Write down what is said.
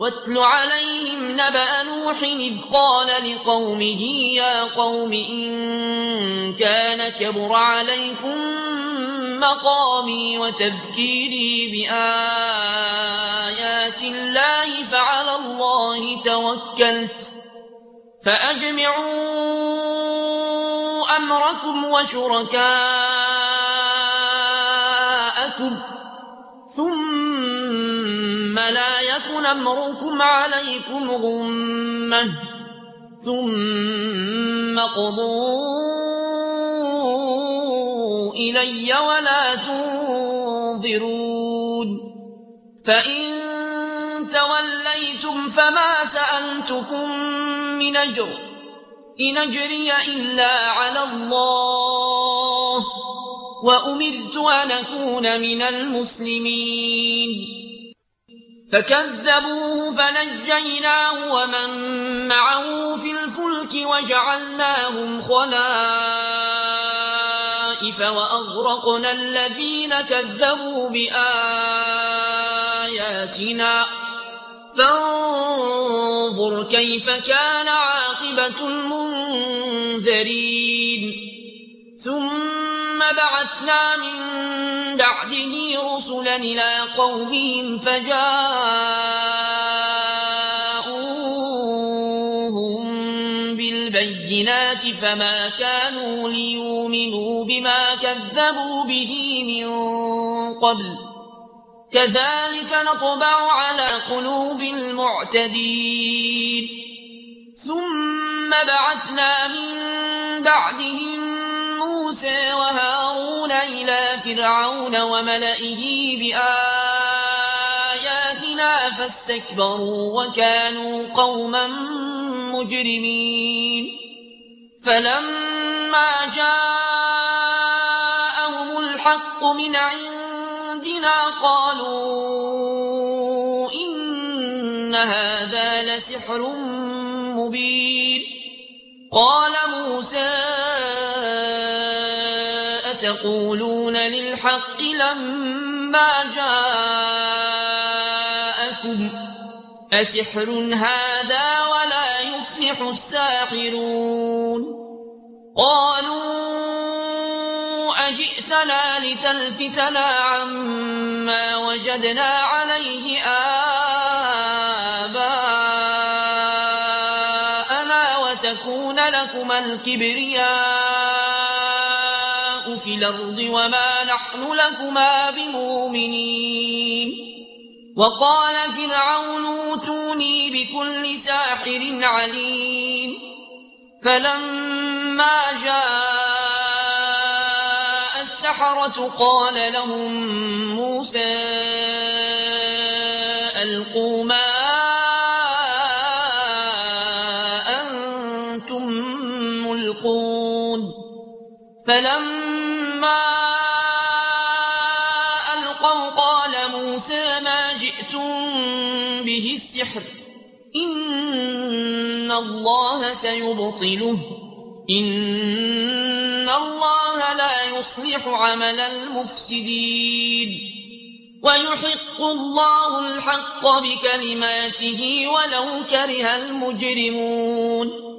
واتل عليهم نبأ نوح إذ قال لقومه يا قوم إن كان كبر عليكم مقامي وتذكيري بآيات الله فعلى الله توكلت فأجمعوا أمركم وشركاءكم ثم لا يكن أمركم عليكم غمة ثم قضوا إلي ولا تنظرون فإن توليتم فما سألتكم من أجر إن أجري إلا على الله وأمرت أن أكون من المسلمين فكذبوه فنجيناه ومن معه في الفلك وجعلناهم خلائف وأغرقنا الذين كذبوا بآياتنا فانظر كيف كان عاقبة المنذرين ثم بعثنا من بعده رسلا إلى قومهم فجاءوهم بالبينات فما كانوا ليؤمنوا بما كذبوا به من قبل كذلك نطبع على قلوب المعتدين ثم بعثنا من بعدهم موسى وهارون إلى فرعون وملئه بآياتنا فاستكبروا وكانوا قوما مجرمين فلما جاءهم الحق من عندنا قالوا إن هذا لسحر مبين قال موسى أتقولون للحق لما جاءكم أسحر هذا ولا يفلح الساحرون قالوا أجئتنا لتلفتنا عما وجدنا عليه آباءنا وتكون لكما الكبرياء في الأرض وما نحن لكما بمؤمنين وقال فرعون اوتوني بكل ساحر عليم فلما جاء السحرة قال لهم موسى ألقوا ما أنتم ملقون فلما ألقوا قال موسى ما جئتم به السحر إن الله سيبطله إن الله لا يصلح عمل المفسدين ويحق الله الحق بكلماته ولو كره المجرمون